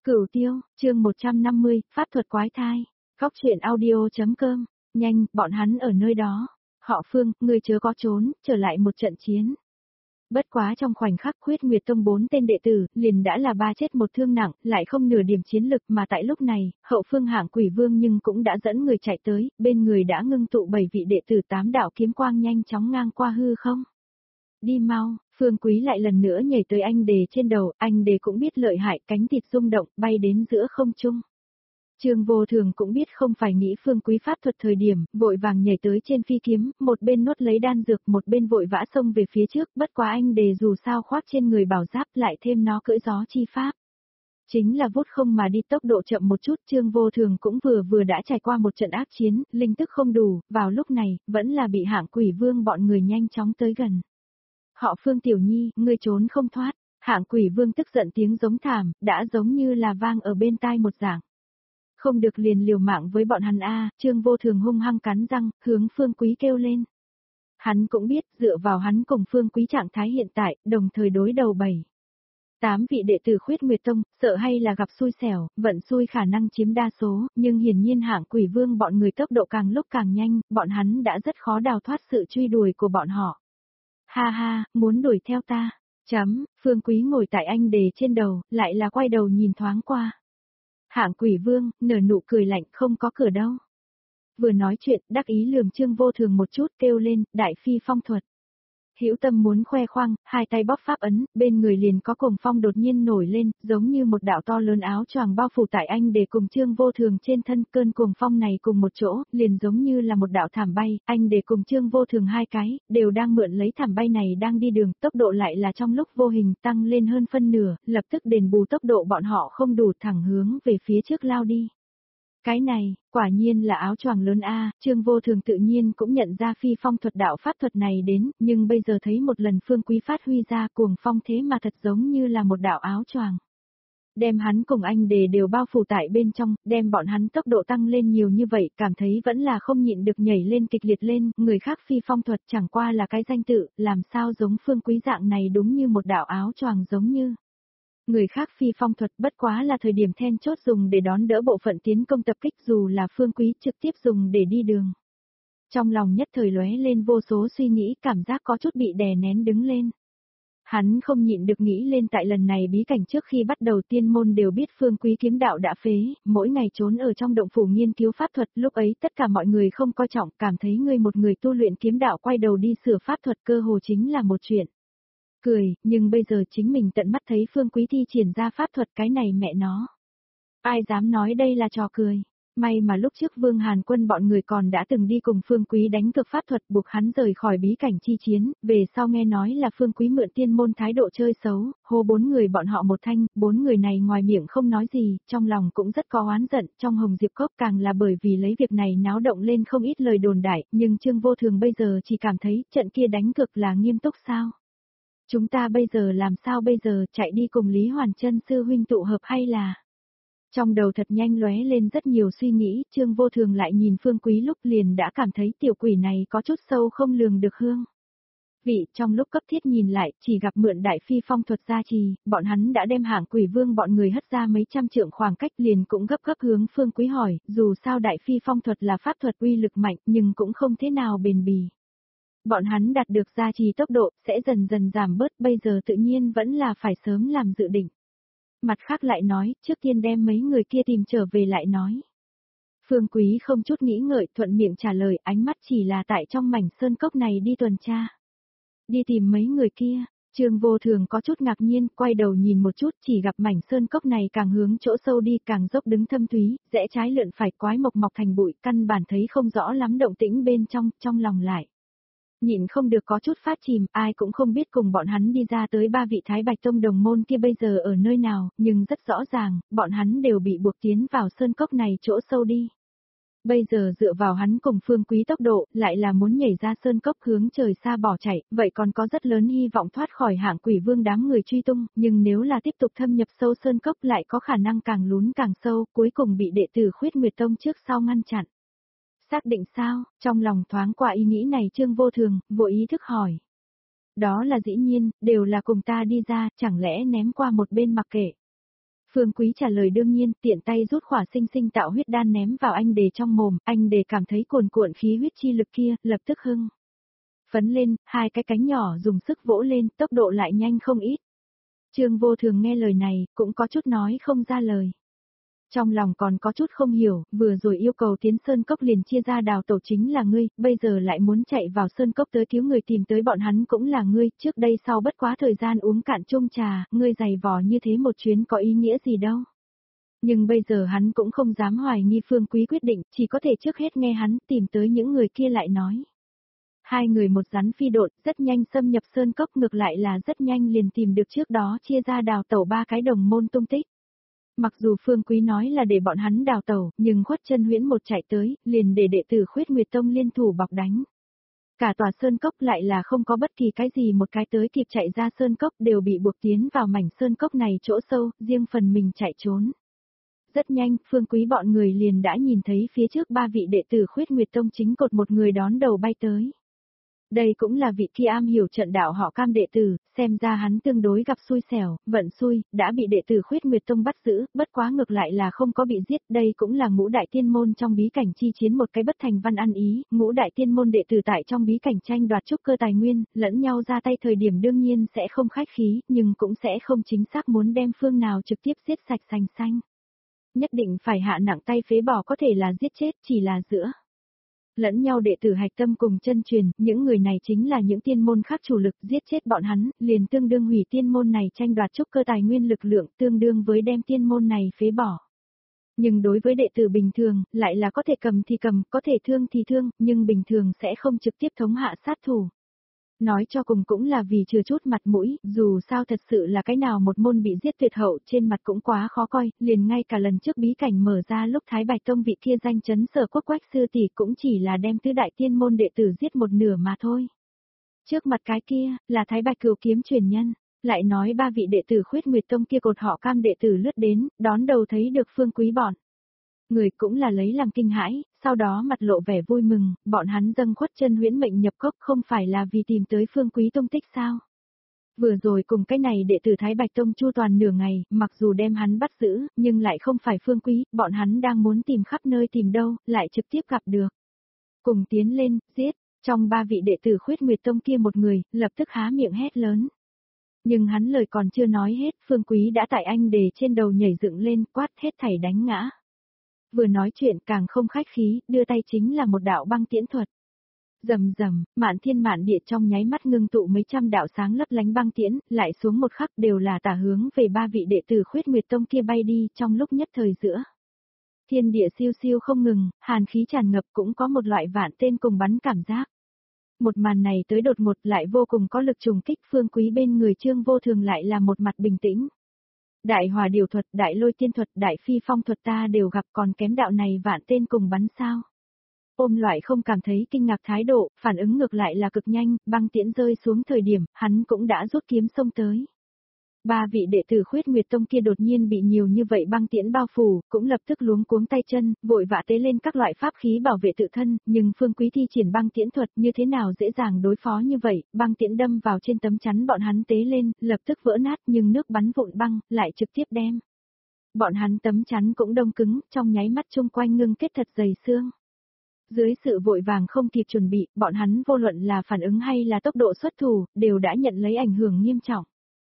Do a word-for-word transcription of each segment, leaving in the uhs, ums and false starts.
Cửu Tiêu, chương một trăm năm mươi, pháp thuật quái thai. Góc truyện audio.com. Nhanh, bọn hắn ở nơi đó. Họ Phương, ngươi chớ có trốn, trở lại một trận chiến. Bất quá trong khoảnh khắc Khuyết Nguyệt Tông bốn tên đệ tử, liền đã là ba chết một thương nặng, lại không nửa điểm chiến lực mà tại lúc này, hậu phương Hạng Quỷ Vương nhưng cũng đã dẫn người chạy tới, bên người đã ngưng tụ bảy vị đệ tử tám đạo kiếm quang nhanh chóng ngang qua hư không. Đi mau, Phương Quý lại lần nữa nhảy tới anh đề trên đầu, anh đề cũng biết lợi hại, cánh thịt rung động, bay đến giữa không trung. Trương Vô Thường cũng biết không phải nghĩ Phương Quý pháp thuật thời điểm, vội vàng nhảy tới trên phi kiếm, một bên nuốt lấy đan dược, một bên vội vã xông về phía trước, bất quá anh đề dù sao khoác trên người bảo giáp lại thêm nó cưỡi gió chi pháp. Chính là vút không mà đi, tốc độ chậm một chút. Trương Vô Thường cũng vừa vừa đã trải qua một trận ác chiến, linh tức không đủ, vào lúc này, vẫn là bị Hạng Quỷ Vương bọn người nhanh chóng tới gần. Họ Phương Tiểu Nhi, ngươi trốn không thoát. Hạng Quỷ Vương tức giận tiếng giống thảm, đã giống như là vang ở bên tai một dạng. Không được liền liều mạng với bọn hắn a. Trương Vô Thường hung hăng cắn răng, hướng Phương Quý kêu lên. Hắn cũng biết, dựa vào hắn cùng Phương Quý trạng thái hiện tại, đồng thời đối đầu bảy. Tám vị đệ tử Khuyết Nguyệt Tông, sợ hay là gặp xui xẻo, vận xui khả năng chiếm đa số, nhưng hiển nhiên Hạng Quỷ Vương bọn người tốc độ càng lúc càng nhanh, bọn hắn đã rất khó đào thoát sự truy đuổi của bọn họ. Ha ha, muốn đuổi theo ta. Chấm, Phương Quý ngồi tại anh đề trên đầu, lại là quay đầu nhìn thoáng qua. Hạng Quỷ Vương, nở nụ cười lạnh, không có cửa đâu. Vừa nói chuyện, đắc ý lườm Trương Vô Thường một chút, kêu lên, đại phi phong thuật. Hữu tâm muốn khoe khoang, hai tay bóp pháp ấn, bên người liền có cuồng phong đột nhiên nổi lên, giống như một đạo to lớn áo choàng bao phủ tại anh để cùng Trương Vô Thường trên thân. Cơn cuồng phong này cùng một chỗ, liền giống như là một đạo thảm bay, anh để cùng Trương Vô Thường hai cái, đều đang mượn lấy thảm bay này đang đi đường, tốc độ lại là trong lúc vô hình tăng lên hơn phân nửa, lập tức đền bù tốc độ bọn họ không đủ, thẳng hướng về phía trước lao đi. Cái này, quả nhiên là áo choàng lớn a. Trương Vô Thường tự nhiên cũng nhận ra phi phong thuật đạo pháp thuật này đến, nhưng bây giờ thấy một lần Phương Quý phát huy ra cuồng phong thế mà thật giống như là một đạo áo choàng. Đem hắn cùng anh đề đều bao phủ tại bên trong, đem bọn hắn tốc độ tăng lên nhiều như vậy, cảm thấy vẫn là không nhịn được nhảy lên kịch liệt lên, người khác phi phong thuật chẳng qua là cái danh tự, làm sao giống Phương Quý dạng này đúng như một đạo áo choàng giống như. Người khác phi phong thuật bất quá là thời điểm then chốt dùng để đón đỡ bộ phận tiến công tập kích, dù là Phương Quý trực tiếp dùng để đi đường. Trong lòng nhất thời lóe lên vô số suy nghĩ, cảm giác có chút bị đè nén đứng lên. Hắn không nhịn được nghĩ lên tại lần này bí cảnh trước khi bắt đầu tiên môn đều biết Phương Quý kiếm đạo đã phế, mỗi ngày trốn ở trong động phủ nghiên cứu pháp thuật, lúc ấy tất cả mọi người không coi trọng, cảm thấy ngươi một người tu luyện kiếm đạo quay đầu đi sửa pháp thuật cơ hồ chính là một chuyện. Cười, nhưng bây giờ chính mình tận mắt thấy Phương Quý thi triển ra pháp thuật, cái này mẹ nó. Ai dám nói đây là trò cười. May mà lúc trước Vương Hàn Quân bọn người còn đã từng đi cùng Phương Quý đánh cực pháp thuật buộc hắn rời khỏi bí cảnh chi chiến, về sau nghe nói là Phương Quý mượn tiên môn thái độ chơi xấu, hô bốn người bọn họ một thanh, bốn người này ngoài miệng không nói gì, trong lòng cũng rất có oán giận, trong Hồng Diệp Cốc càng là bởi vì lấy việc này náo động lên không ít lời đồn đại, nhưng Trương Vô Thường bây giờ chỉ cảm thấy trận kia đánh cực là nghiêm túc sao. Chúng ta bây giờ làm sao bây giờ, chạy đi cùng Lý Hoàn Chân sư huynh tụ hợp hay là... Trong đầu thật nhanh lóe lên rất nhiều suy nghĩ, Trương Vô Thường lại nhìn Phương Quý lúc liền đã cảm thấy tiểu quỷ này có chút sâu không lường được hương. Vị trong lúc cấp thiết nhìn lại, chỉ gặp mượn đại phi phong thuật gia trì, bọn hắn đã đem Hạng Quỷ Vương bọn người hất ra mấy trăm trượng khoảng cách, liền cũng gấp gấp hướng Phương Quý hỏi, dù sao đại phi phong thuật là pháp thuật uy lực mạnh nhưng cũng không thế nào bền bỉ. Bọn hắn đạt được gia trì tốc độ, sẽ dần dần giảm bớt, bây giờ tự nhiên vẫn là phải sớm làm dự định. Mặt khác lại nói, trước tiên đem mấy người kia tìm trở về lại nói. Phương Quý không chút nghĩ ngợi, thuận miệng trả lời, ánh mắt chỉ là tại trong mảnh sơn cốc này đi tuần tra. Đi tìm mấy người kia, Trương Vô Thường có chút ngạc nhiên, quay đầu nhìn một chút, chỉ gặp mảnh sơn cốc này càng hướng chỗ sâu đi càng dốc đứng thâm thúy, rẽ trái lượn phải quái mộc mọc thành bụi, căn bản thấy không rõ lắm động tĩnh bên trong, trong lòng lại. Nhịn không được có chút phát chìm, ai cũng không biết cùng bọn hắn đi ra tới ba vị Thái Bạch Tông đồng môn kia bây giờ ở nơi nào, nhưng rất rõ ràng, bọn hắn đều bị buộc tiến vào sơn cốc này chỗ sâu đi. Bây giờ dựa vào hắn cùng Phương Quý tốc độ, lại là muốn nhảy ra sơn cốc hướng trời xa bỏ chạy, vậy còn có rất lớn hy vọng thoát khỏi Hạng Quỷ Vương đám người truy tung, nhưng nếu là tiếp tục thâm nhập sâu sơn cốc lại có khả năng càng lún càng sâu, cuối cùng bị đệ tử Khuyết Nguyệt Tông trước sau ngăn chặn. Xác định sao, trong lòng thoáng qua ý nghĩ này Trương Vô Thường, vội ý thức hỏi. Đó là dĩ nhiên, đều là cùng ta đi ra, chẳng lẽ ném qua một bên mặc kệ. Phương Quý trả lời đương nhiên, tiện tay rút khỏa sinh sinh tạo huyết đan ném vào anh Đề trong mồm, anh Đề cảm thấy cuồn cuộn khí huyết chi lực kia, lập tức hưng phấn lên, hai cái cánh nhỏ dùng sức vỗ lên, tốc độ lại nhanh không ít. Trương Vô Thường nghe lời này, cũng có chút nói không ra lời. Trong lòng còn có chút không hiểu, vừa rồi yêu cầu tiến Sơn Cốc liền chia ra đào tẩu chính là ngươi, bây giờ lại muốn chạy vào Sơn Cốc tới cứu người tìm tới bọn hắn cũng là ngươi, trước đây sau bất quá thời gian uống cạn chung trà, ngươi giày vò như thế một chuyến có ý nghĩa gì đâu. Nhưng bây giờ hắn cũng không dám hoài nghi Phương Quý quyết định, chỉ có thể trước hết nghe hắn tìm tới những người kia lại nói. Hai người một rắn phi độn, rất nhanh xâm nhập Sơn Cốc ngược lại là rất nhanh liền tìm được trước đó chia ra đào tẩu ba cái đồng môn tung tích. Mặc dù Phương Quý nói là để bọn hắn đào tẩu, nhưng Khuất Chân Huyễn một chạy tới, liền để đệ tử Khuyết Nguyệt Tông liên thủ bọc đánh. Cả tòa Sơn Cốc lại là không có bất kỳ cái gì một cái tới kịp chạy ra Sơn Cốc đều bị buộc tiến vào mảnh Sơn Cốc này chỗ sâu, riêng phần mình chạy trốn. Rất nhanh, Phương Quý bọn người liền đã nhìn thấy phía trước ba vị đệ tử Khuyết Nguyệt Tông chính cột một người đón đầu bay tới. Đây cũng là vị kia am hiểu trận đạo họ Cam đệ tử, xem ra hắn tương đối gặp xui xẻo, vận xui, đã bị đệ tử Khuyết Nguyệt Tông bắt giữ, bất quá ngược lại là không có bị giết, đây cũng là ngũ đại tiên môn trong bí cảnh chi chiến một cái bất thành văn ăn ý, ngũ đại tiên môn đệ tử tại trong bí cảnh tranh đoạt trúc cơ tài nguyên, lẫn nhau ra tay thời điểm đương nhiên sẽ không khách khí, nhưng cũng sẽ không chính xác muốn đem phương nào trực tiếp giết sạch sành xanh. Nhất định phải hạ nặng tay phế bỏ có thể là giết chết, chỉ là giữa lẫn nhau đệ tử hạch tâm cùng chân truyền, những người này chính là những tiên môn khác chủ lực, giết chết bọn hắn, liền tương đương hủy tiên môn này tranh đoạt trúc cơ tài nguyên lực lượng, tương đương với đem tiên môn này phế bỏ. Nhưng đối với đệ tử bình thường, lại là có thể cầm thì cầm, có thể thương thì thương, nhưng bình thường sẽ không trực tiếp thống hạ sát thủ. Nói cho cùng cũng là vì chừa chút mặt mũi, dù sao thật sự là cái nào một môn bị giết tuyệt hậu trên mặt cũng quá khó coi, liền ngay cả lần trước bí cảnh mở ra lúc Thái Bạch Tông vị kia danh chấn Sở Quốc Quách sư tỷ cũng chỉ là đem tứ đại tiên môn đệ tử giết một nửa mà thôi. Trước mặt cái kia, là Thái Bạch Cửu Kiếm truyền nhân, lại nói ba vị đệ tử Khuyết Nguyệt Tông kia cột họ Cam đệ tử lướt đến, đón đầu thấy được Phương Quý bọn. Người cũng là lấy làm kinh hãi, sau đó mặt lộ vẻ vui mừng, bọn hắn dâng Khuất Chân Huyễn mệnh nhập cốc không phải là vì tìm tới Phương Quý tung tích sao. Vừa rồi cùng cái này đệ tử Thái Bạch Tông chu toàn nửa ngày, mặc dù đem hắn bắt giữ, nhưng lại không phải Phương Quý, bọn hắn đang muốn tìm khắp nơi tìm đâu, lại trực tiếp gặp được. Cùng tiến lên, giết, trong ba vị đệ tử Khuyết Nguyệt Tông kia một người, lập tức há miệng hét lớn. Nhưng hắn lời còn chưa nói hết, Phương Quý đã tại anh Đề trên đầu nhảy dựng lên, quát hết thảy đánh ngã. Vừa nói chuyện càng không khách khí, đưa tay chính là một đạo băng tiễn thuật. Rầm rầm, mạn thiên mạn địa trong nháy mắt ngưng tụ mấy trăm đạo sáng lấp lánh băng tiễn, lại xuống một khắc đều là tả hướng về ba vị đệ tử Khuyết Nguyệt Tông kia bay đi trong lúc nhất thời giữa. Thiên địa siêu siêu không ngừng, hàn khí tràn ngập cũng có một loại vạn tên cùng bắn cảm giác. Một màn này tới đột ngột lại vô cùng có lực trùng kích, Phương Quý bên người Trương Vô Thường lại là một mặt bình tĩnh. Đại hòa điều thuật, đại lôi tiên thuật, đại phi phong thuật ta đều gặp còn kém đạo này vạn tên cùng bắn sao. Ôm loại không cảm thấy kinh ngạc thái độ, phản ứng ngược lại là cực nhanh, băng tiễn rơi xuống thời điểm, hắn cũng đã rút kiếm xông tới. Ba vị đệ tử Khuyết Nguyệt Tông kia đột nhiên bị nhiều như vậy băng tiễn bao phủ, cũng lập tức luống cuống tay chân, vội vã tế lên các loại pháp khí bảo vệ tự thân, nhưng Phương Quý thi triển băng tiễn thuật như thế nào dễ dàng đối phó như vậy, băng tiễn đâm vào trên tấm chắn bọn hắn tế lên, lập tức vỡ nát nhưng nước bắn vụn băng, lại trực tiếp đem. Bọn hắn tấm chắn cũng đông cứng, trong nháy mắt chung quanh ngưng kết thật dày xương. Dưới sự vội vàng không kịp chuẩn bị, bọn hắn vô luận là phản ứng hay là tốc độ xuất thủ, đều đã nhận lấy ảnh hưởng nghiêm trọng.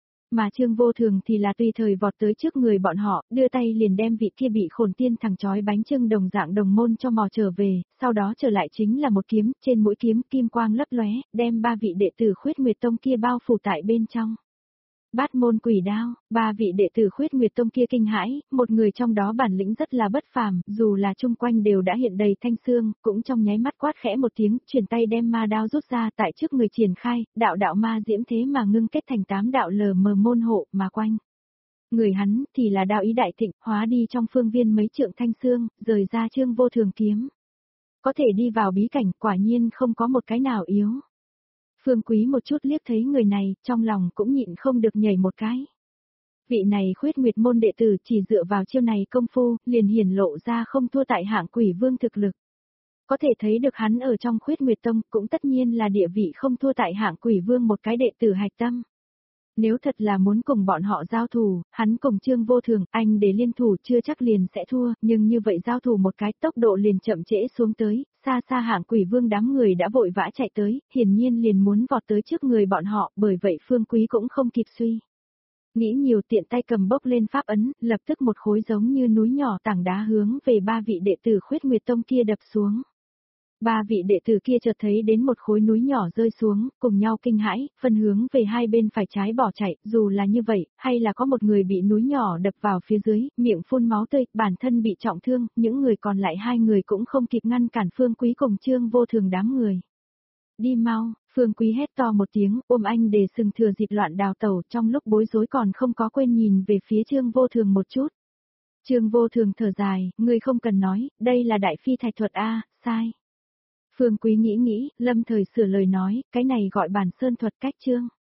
Mà Trương Vô Thường thì là tùy thời vọt tới trước người bọn họ, đưa tay liền đem vị kia bị khổn tiên thằng chói bánh chưng đồng dạng đồng môn cho mò trở về, sau đó trở lại chính là một kiếm, trên mũi kiếm kim quang lấp lóe, đem ba vị đệ tử Khuyết Nguyệt Tông kia bao phủ tại bên trong. Bát môn quỷ đao, ba vị đệ tử Khuyết Nguyệt Tông kia kinh hãi, một người trong đó bản lĩnh rất là bất phàm, dù là chung quanh đều đã hiện đầy thanh xương, cũng trong nháy mắt quát khẽ một tiếng, chuyển tay đem ma đao rút ra tại trước người triển khai, đạo đạo ma diễm thế mà ngưng kết thành tám đạo lờ mờ môn hộ mà quanh. Người hắn thì là đạo ý đại thịnh, hóa đi trong phương viên mấy trượng thanh xương, rời ra Trương Vô Thường kiếm. Có thể đi vào bí cảnh, quả nhiên không có một cái nào yếu. Phương Quý một chút liếc thấy người này, trong lòng cũng nhịn không được nhảy một cái. Vị này Khuyết Nguyệt môn đệ tử chỉ dựa vào chiêu này công phu, liền hiển lộ ra không thua tại hạng quỷ vương thực lực. Có thể thấy được hắn ở trong Khuyết Nguyệt Tông cũng tất nhiên là địa vị không thua tại hạng quỷ vương một cái đệ tử hạch tâm. Nếu thật là muốn cùng bọn họ giao thủ, hắn cùng Trương Vô Thường, anh để liên thủ chưa chắc liền sẽ thua, nhưng như vậy giao thủ một cái tốc độ liền chậm trễ xuống tới, xa xa hạng quỷ vương đám người đã vội vã chạy tới, hiển nhiên liền muốn vọt tới trước người bọn họ, bởi vậy Phương Quý cũng không kịp suy. Nghĩ nhiều tiện tay cầm bốc lên pháp ấn, lập tức một khối giống như núi nhỏ tảng đá hướng về ba vị đệ tử Khuyết Nguyệt Tông kia đập xuống. Ba vị đệ tử kia chợt thấy đến một khối núi nhỏ rơi xuống, cùng nhau kinh hãi, phân hướng về hai bên phải trái bỏ chạy, dù là như vậy, hay là có một người bị núi nhỏ đập vào phía dưới, miệng phun máu tươi, bản thân bị trọng thương, những người còn lại hai người cũng không kịp ngăn cản Phương Quý cùng Trương Vô Thường đám người. Đi mau, Phương Quý hét to một tiếng, ôm anh để sừng thừa dịp loạn đào tẩu, trong lúc bối rối còn không có quên nhìn về phía Trương Vô Thường một chút. Trương Vô Thường thở dài, ngươi không cần nói, đây là đại phi thạch thuật a, sai. Phương Quý nghĩ nghĩ, lâm thời sửa lời nói, cái này gọi bản sơn thuật cách Trương.